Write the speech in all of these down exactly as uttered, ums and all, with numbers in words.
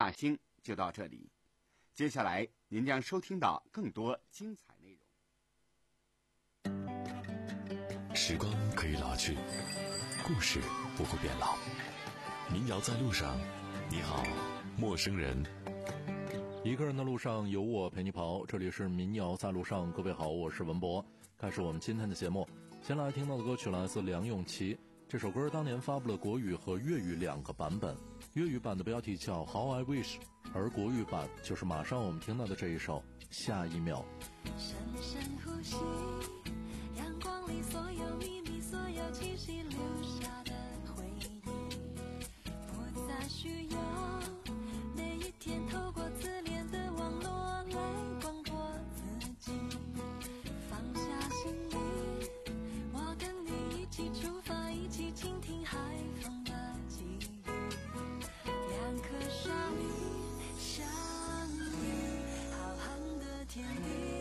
大兴就到这里，接下来您将收听到更多精彩内容。时光可以老去，故事不会变老。民谣在路上，你好，陌生人。 一个人的路上有我陪你跑，这里是民谣在路上。各位好，我是文博。开始我们今天的节目，先来听到的歌曲来自梁咏琪。这首歌当年发布了国语和粤语两个版本，粤语版的标题叫 How I Wish， 而国语版就是马上我们听到的这一首下一秒。 深深呼吸，阳光里所有秘密，所有气息留下的回忆，不再需要每一天透过自恋的网络来光过自己，放下行李，我跟你一起出发，一起倾听海风的际遇，两颗沙粒相遇，浩瀚的天地。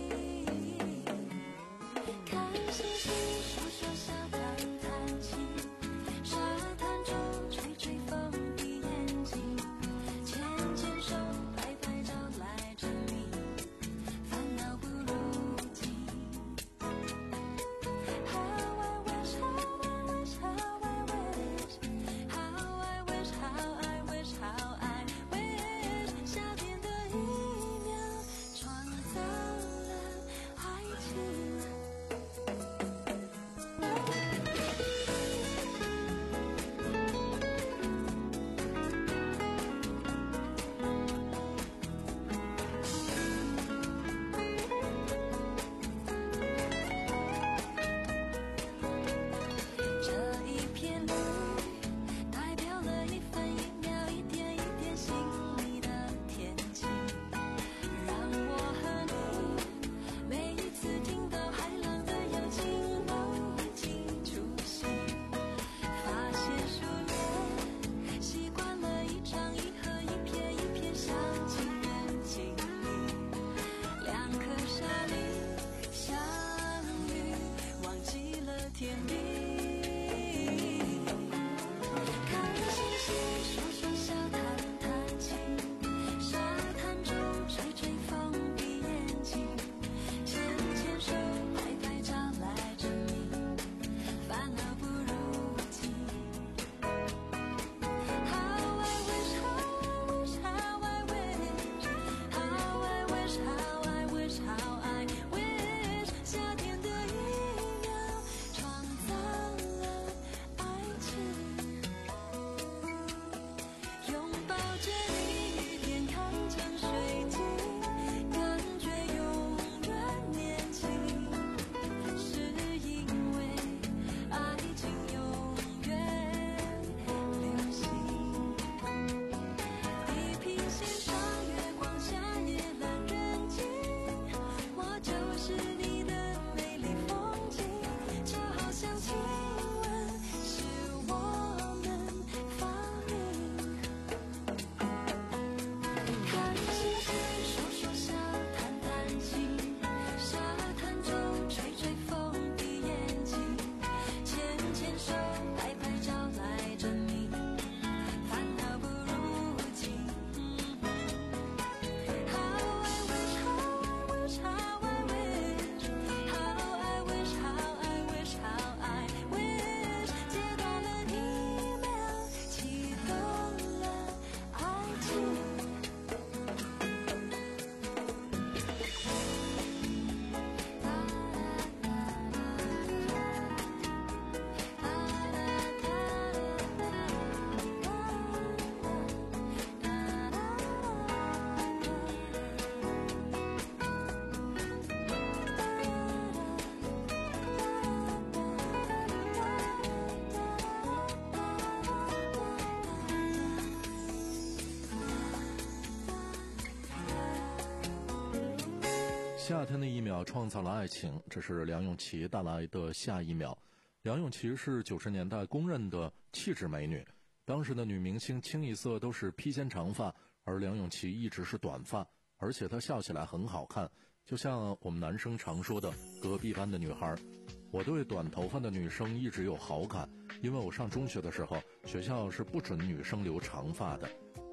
夏天的一秒创造了爱情，这是梁咏琪带来的下一秒。梁咏琪是九十年代公认的气质美女，当时的女明星清一色都是披肩长发，而梁咏琪一直是短发，而且她笑起来很好看，就像我们男生常说的隔壁班的女孩。我对短头发的女生一直有好感，因为我上中学的时候，学校是不准女生留长发的。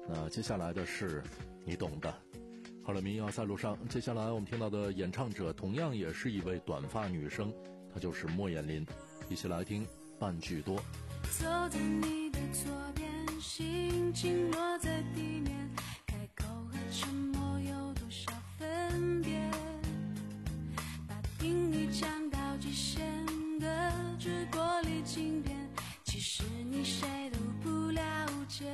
那接下来的是你懂的。好了，民谣在路上，接下来我们听到的演唱者同样也是一位短发女生，她就是莫艳琳。一起来听半句多。 走在你的左边，心情落在地面，开口和沉默有多少分别？把听你讲到极限的直播里经典，其实你谁都不了解。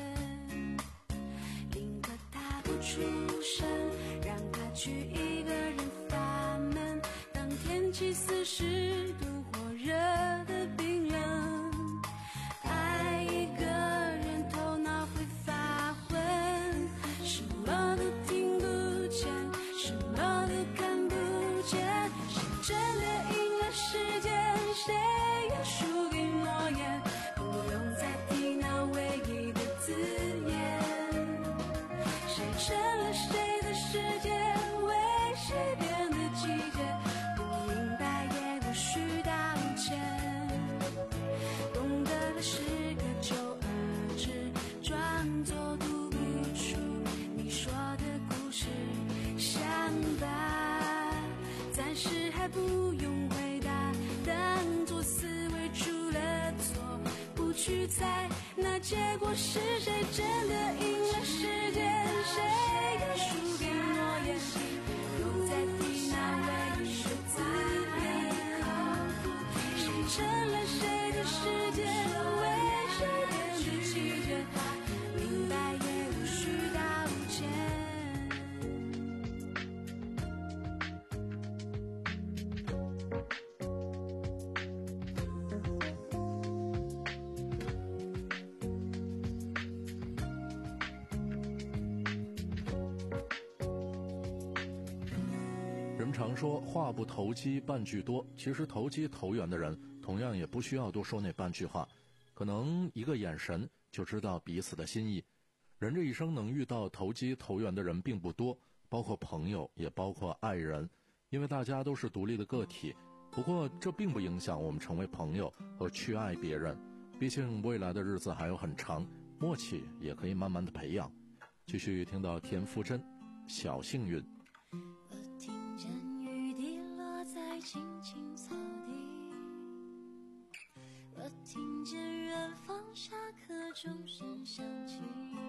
宁可他不出声，让他去一个人发闷，当天气四十度火热的冰冷，爱一个人头脑会发昏，什么都听不见，什么都看不见，谁真的赢了世界，谁又输给诺言，不用再提那唯一的字眼，谁成了谁的世界，为谁变得季节，不明白也无需道歉，懂得的是个就而止，装作读不出你说的故事，想吧，暂时还不用回答，当作思维出了错，不去猜那结果是谁真的赢了世界，谁又输给诺言，不再提那唯一的字眼，谁成了谁的世界，为谁变得季节，明白也无需道歉。 人常说话不投机半句多，其实投机投缘的人同样也不需要多说那半句话，可能一个眼神就知道彼此的心意。人这一生能遇到投机投缘的人并不多，包括朋友也包括爱人，因为大家都是独立的个体。不过这并不影响我们成为朋友和去爱别人，毕竟未来的日子还有很长，默契也可以慢慢的培养。继续听到田馥甄小幸运。 我听见雨滴落在青青草地，我听见远方下课钟声响起，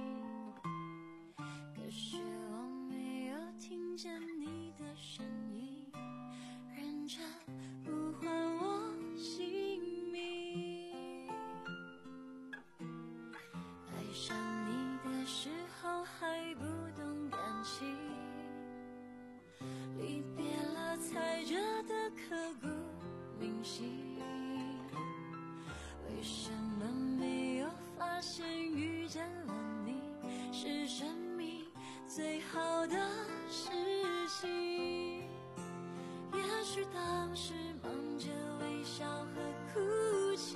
可是我没有听见你的声音，认真呼唤我姓名。爱上你的时候还不懂感情，离别了才觉得刻骨铭心，为什么没有发现遇见了你是生命最好的事情？也许当时忙着微笑和哭泣，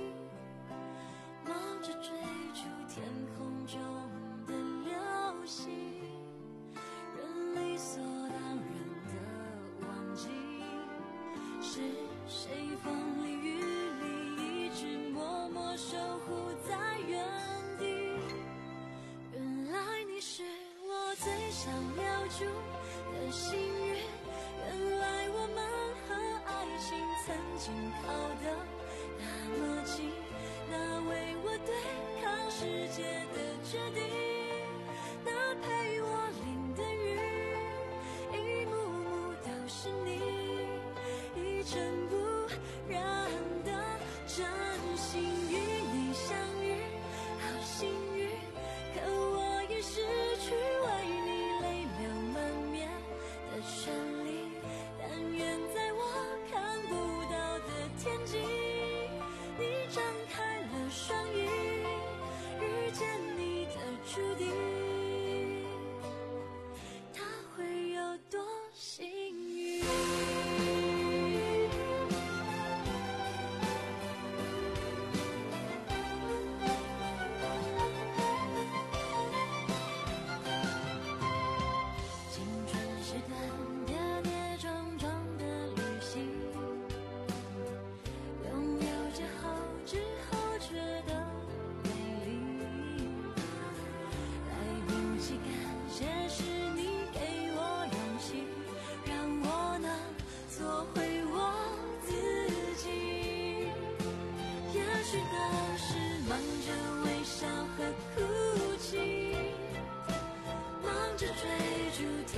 忙着追逐天空中的流星，人理所当然的忘记，是谁风里雨里一直默默守护在原地。原来你是我最想留住的幸运，原来我们和爱情曾经靠得那么近，那为我对抗世界的决定，那陪我淋的雨，一幕幕都是你，一尘不染的真心与你相遇，好幸运，可我已失去为你泪流满面的权利，但愿在我看不到的天际，你张开了双翼，遇见你的注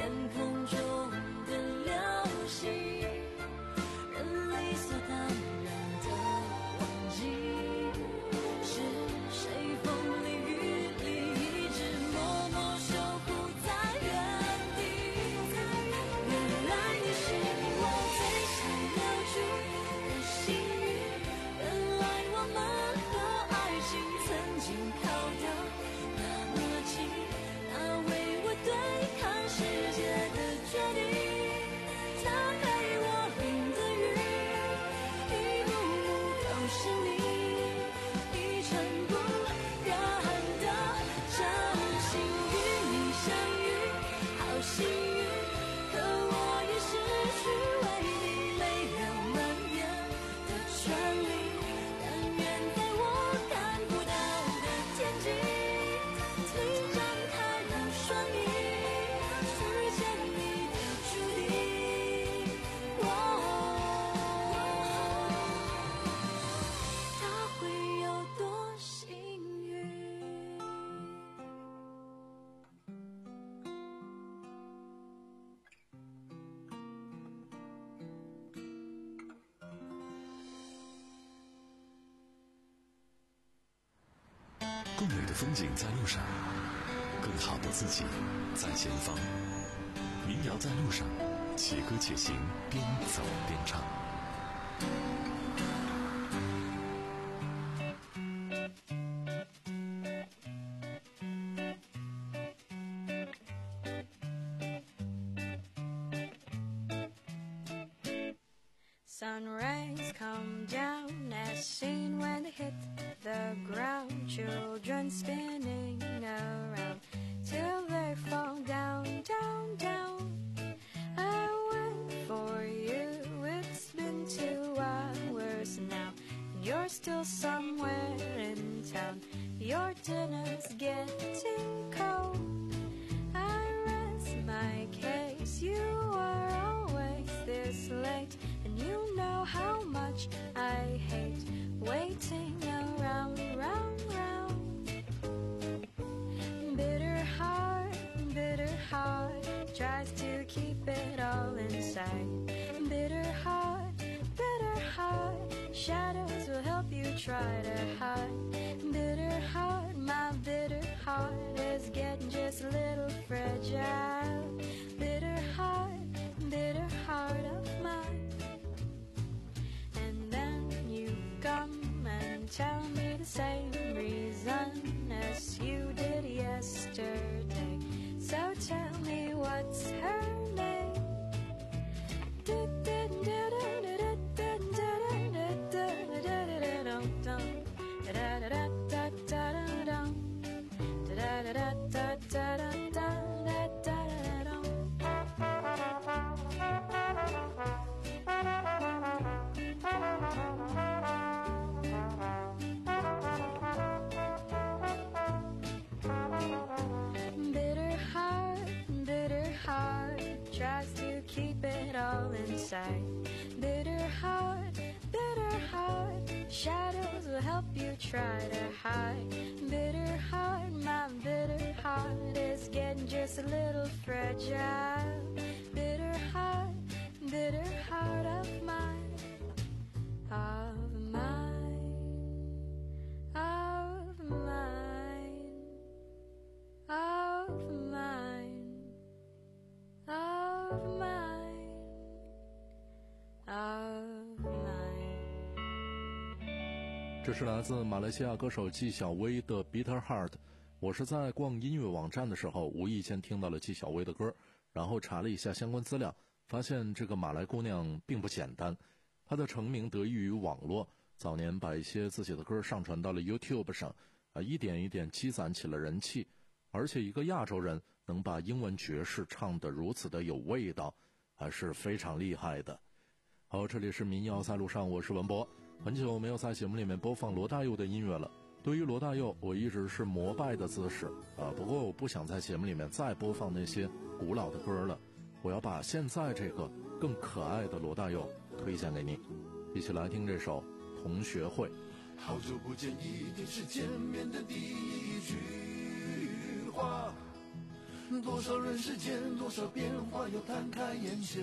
天空中的流星，人理所当然的忘记，是谁风里雨里一直默默守护在原地。原来你是我最想留住的幸运，原来我们和爱情曾经靠得那么近，那为我对抗世界的决定，那陪我淋的雨，一幕幕都是你，一尘不染的真心与你相遇，好幸运，可我也失去为你泪流满面的权利，但愿在我看不到的天际，请张开了双翼，遇见你的注定。哦，他会有多幸运？ 更美的风景在路上，更好的自己在前方。民谣在路上，且歌且行，边走边唱。 Sun rays come down as seen when they hit the ground. Children spinning around till they fall down, down, down. I wait for you, it's been two hours now, and you're still somewhere in town. Your dinner's getting cold. I rest my case, you are always this late, and you know how much I hate waiting around, round, round. Bitter heart, bitter heart tries to keep it all inside. Bitter heart, bitter heart, shadows will help you try to hide. Bitter heart, my bitter heart is getting just a little fragile. Bitter heart, bitter heart of mine. And then you come and tell me the same reason as you did yesterday. So tell me what's her name? Bitter heart, bitter heart tries to keep it all inside. Bitter heart, bitter heart, shadows will help you try to hide. Bitter heart, my bitter heart is getting just a little fragile. Bitter heart, bitter heart of mine, of mine, of mine, of mine, of mine, of mine. 这是来自马来西亚歌手纪晓薇的 Bitter Heart。我是在逛音乐网站的时候无意间听到了纪晓薇的歌，然后查了一下相关资料，发现这个马来姑娘并不简单。她的成名得益于网络，早年把一些自己的歌上传到了 YouTube 上，啊，一点一点积攒起了人气。而且一个亚洲人能把英文爵士唱得如此的有味道，还是非常厉害的。好，这里是民谣在路上，我是文博。很久没有在节目里面播放罗大佑的音乐了。对于罗大佑，我一直是膜拜的姿势啊。不过我不想在节目里面再播放那些古老的歌了，我要把现在这个更可爱的罗大佑推荐给你。一起来听这首《同学会》。 好久不见，一定是见面的第一句话。多多少人世间，多少变化又摊开眼前。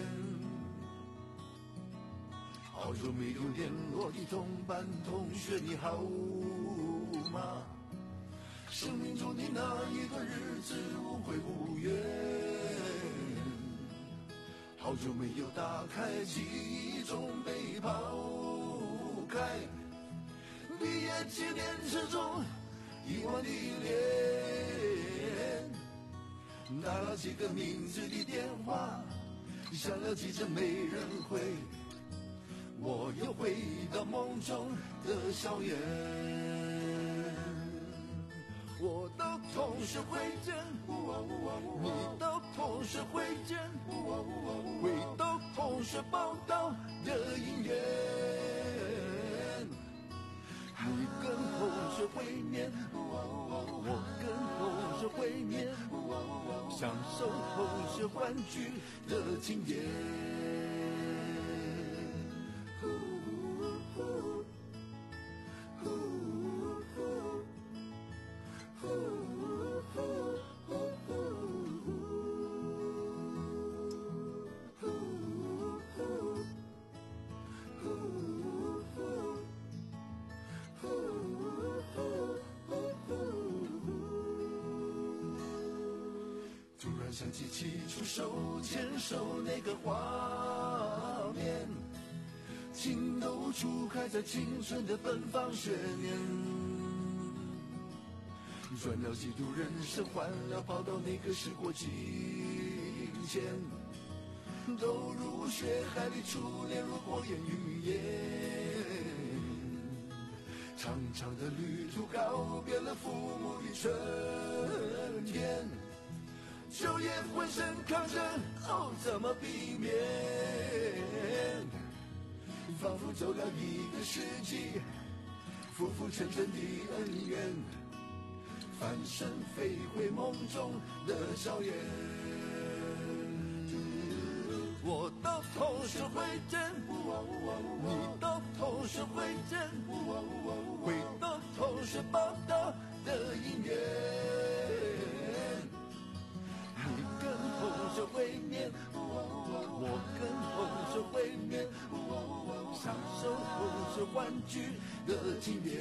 好久没有联络的同班同学，你好吗？生命中的那一段日子无悔无怨。好久没有打开记忆中被抛开，毕业纪念册中遗忘的脸，打了几个名字的电话，响了几声没人回，我又回到梦中的校园。我到同学会见，你到同学会见，回到同学报道的姻缘。你跟同学会面，我跟同学会面，享受同学欢聚的经验。突然想起起初手牵手那个画面，情窦初开在青春的奔放学年，转了几度人生，换了跑道，那个时过境迁，都如血海里初恋，如火焰云烟。长长的旅途告别了父母的春天，昼夜浑身抗争，哦，怎么避免？仿佛走了一个世纪，浮浮沉沉的恩怨，翻身飞回梦中的校园。我到同学会见，你到同学会见，回到同学报道的姻缘。你跟同学会面，我跟同学会面，享受同学欢聚的经典。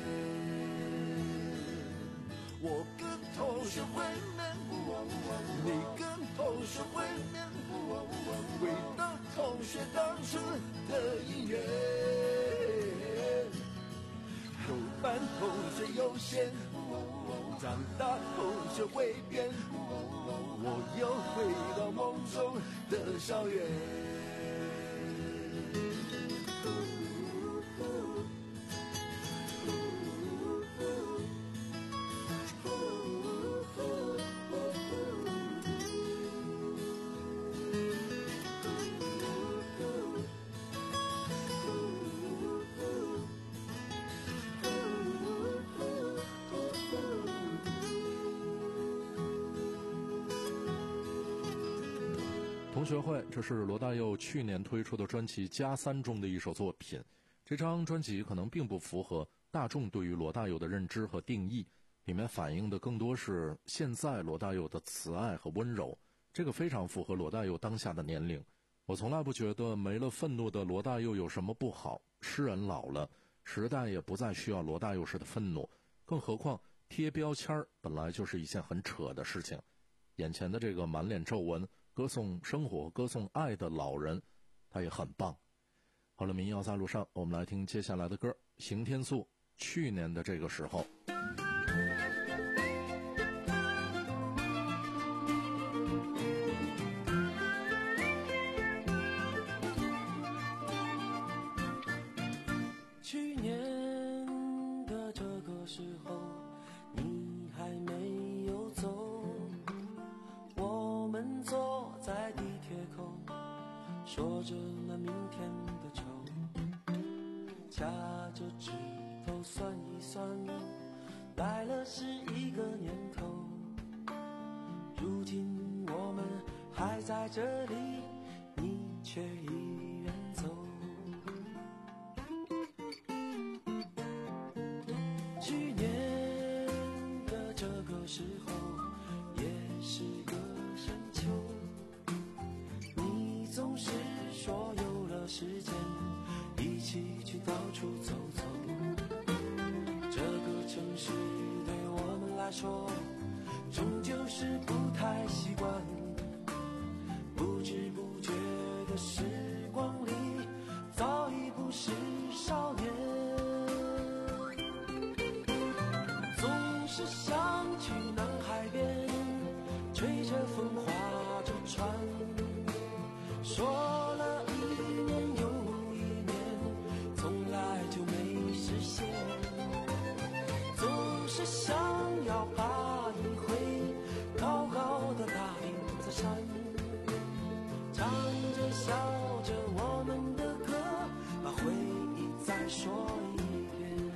我跟同学会面，你跟同学会面，回到同学当初的姻缘。有班同学优先，长大同学会变，我又回到梦中的校园。 同学会，这是罗大佑去年推出的专辑《加三》中的一首作品。这张专辑可能并不符合大众对于罗大佑的认知和定义，里面反映的更多是现在罗大佑的慈爱和温柔，这个非常符合罗大佑当下的年龄。我从来不觉得没了愤怒的罗大佑有什么不好，诗人老了，时代也不再需要罗大佑式的愤怒，更何况贴标签本来就是一件很扯的事情。眼前的这个满脸皱纹歌颂生活歌颂爱的老人，他也很棒。好了，民谣在路上，我们来听接下来的歌，邢天素去年的这个时候。 去年的这个时候，你还没有走，我们坐在地铁口，说着那明天的愁，掐着指头算一算，来了是一个年头。如今我们还在这里，你却已远走。去年的这个时候，也是个到处走走。这个城市对我们来说，终究是不太习惯。不知不觉的时光里，早已不是少年。总是想去南海边，吹着风划着船，说了一年又一年，从来就没实现。总是想要爬一回高高的大顶子山，唱着笑着我们的歌，把回忆再说一遍。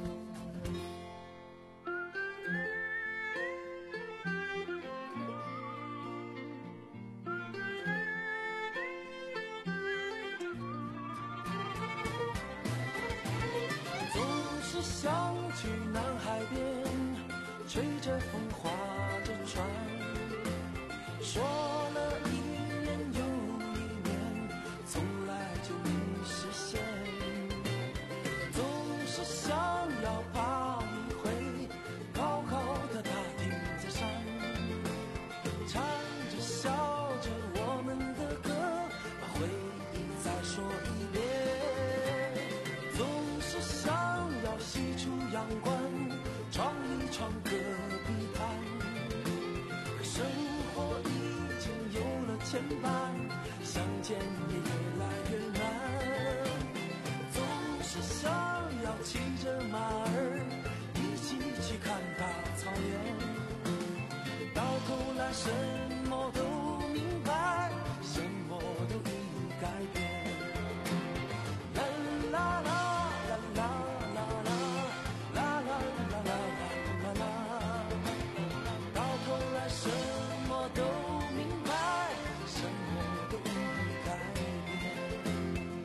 总是想去南海边，吹着风划着船，说了一年又一年，从来就没实现。总是想要爬一回高高的大顶子山，唱着笑着我们的歌，把回忆再说一遍。总是想要西出阳关，闯一闯隔壁滩，可生活已经有了牵绊，相见也越来越难。总是想要骑着马儿一起去看大草原，到头来什么都明白，什么都已改变。啦啦啦啦啦啦啦啦啦啦啦啦，到头来什么都明白，什么都已改变。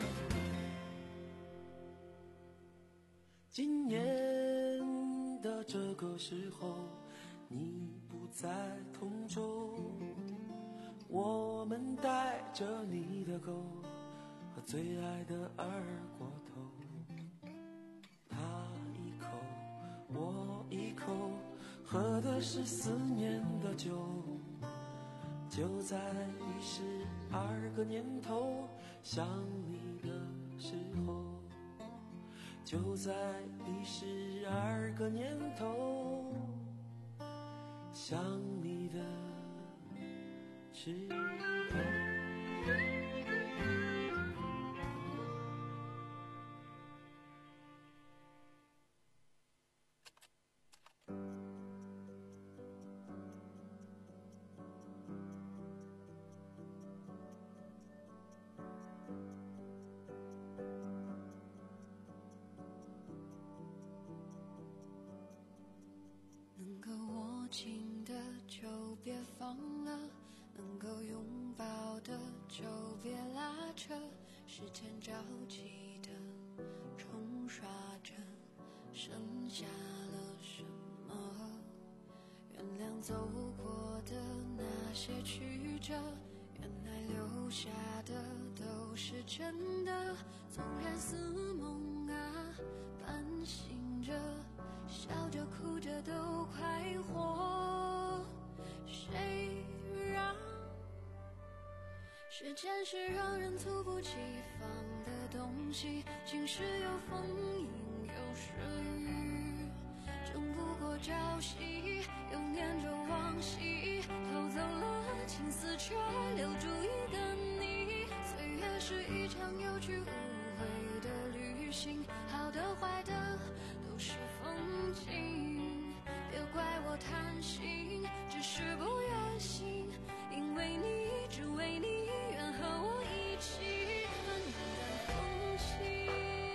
今年的这个时候，你不在同州，我们带着你的狗和最爱的二锅头，他一口我一口，喝的是思念的酒。就在第十二个年头想你的时候，就在第十二个年头想你的时候。 能够握紧的就别放了，能够拥抱的就别拉扯，时间着急的冲刷着，剩下了什么？原谅走过的那些曲折，原来留下的都是真的，纵然似梦啊，半醒着，笑着哭着都快活。谁让时间是让人猝不及防的东西，晴时有风，阴有时雨，争不过朝夕，又念着往昔，偷走了青丝，却留住一个你。岁月是一场有去无回的旅行，好的坏的都是风景，别怪我贪心，只是不愿醒，因为你，只为你，愿和我一起看淡风轻。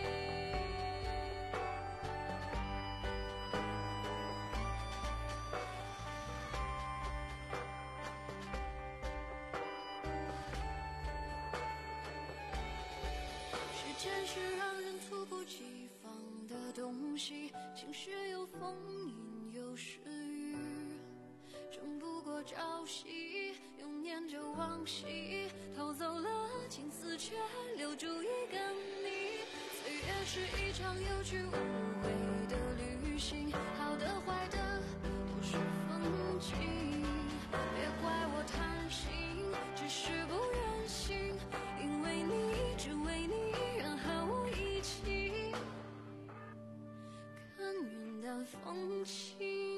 时间是让人猝不及防的东西，晴时有风，阴有时雨，争不过朝夕，又念着往昔，偷走了青丝，却留住一个你。岁也是一场有去无回的旅行，好的坏的都是风景。别怪我贪心，只是不忍心，因为你，只为你，然后我一起看云淡风轻。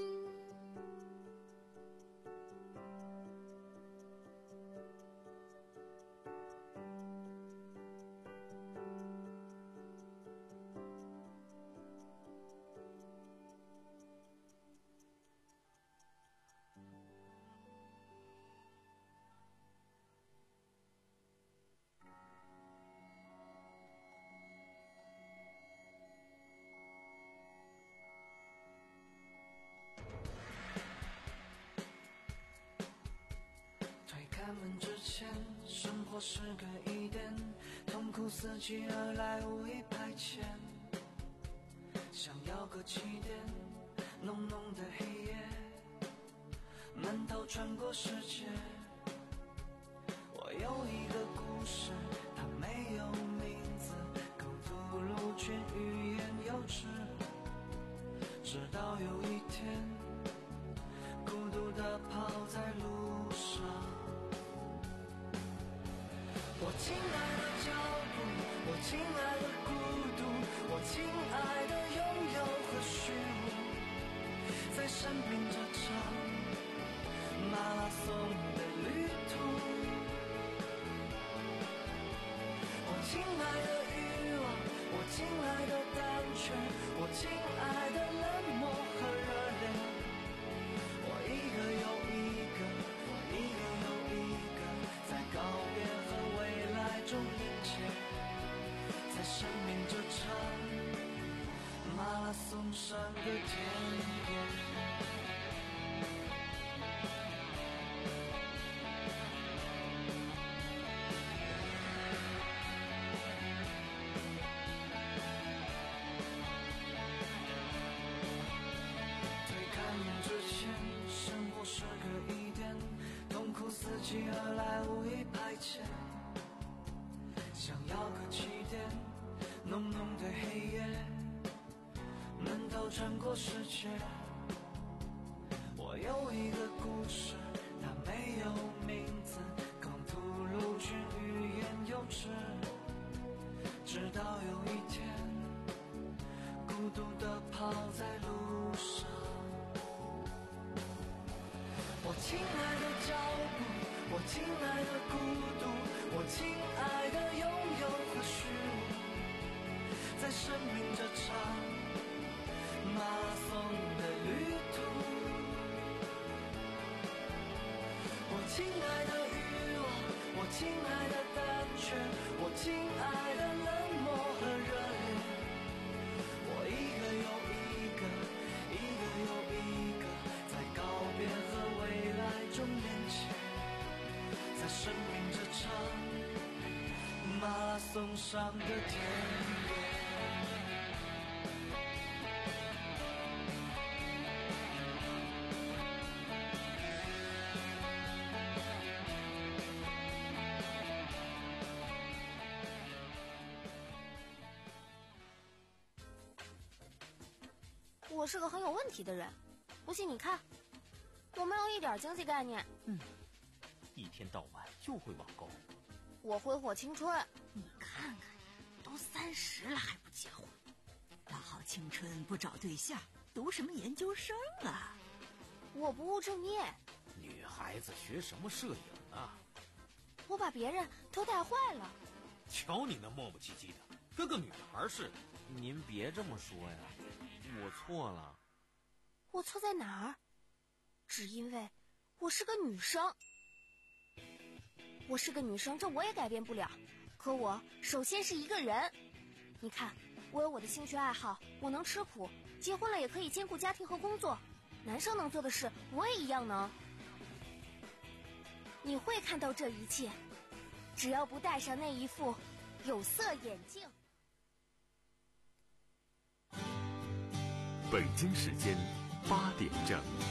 开门之前，生活是个疑点，痛苦伺机而来，无意排遣。想要个起点，浓浓的黑夜，闷头穿过世界。我有一个故事，它没有名字，口吐露却欲言又止。直到有一天，孤独地跑在路上。我亲爱的脚步，我亲爱的孤独，我亲爱的拥有和虚无，在生命这场马拉松的旅途。我亲爱的欲望，我亲爱的单纯，我亲爱的冷漠和热烈，我一个又一个，我一个又一个，在告别和未来中迎接，在生命这场马拉松上的田野。伺机而来，无意排遣。想要个起点，浓浓的黑夜，闷头穿过世界。我有一个故事，它没有名字，空吐露却欲言又止。直到有一天，孤独地跑在路上。我亲爱的脚步，我亲爱的孤独，我亲爱的拥有和虚无，在生命这场马拉松的旅途。我亲爱的欲望，我亲爱的单纯，我亲爱的冷漠和热烈，我一个又一个，一个又一个，在告别和未来中连接，在生命这场马拉松上的田野。 我是个很有问题的人，不信你看，我没有一点经济概念。 嗯，一天到晚就会网购。 我挥霍青春。 你看看，都三十了还不结婚，大好青春不找对象，读什么研究生啊？ 我不务正业。 女孩子学什么摄影啊？ 我把别人都带坏了。 瞧你那磨磨唧唧的，跟个女孩似的。 您别这么说呀，我错了。 我错在哪儿？只因为我是个女生。我是个女生，这我也改变不了。可我首先是一个人。你看，我有我的兴趣爱好，我能吃苦，结婚了也可以兼顾家庭和工作。男生能做的事，我也一样能。你会看到这一切，只要不戴上那一副有色眼镜。 北京时间八点整。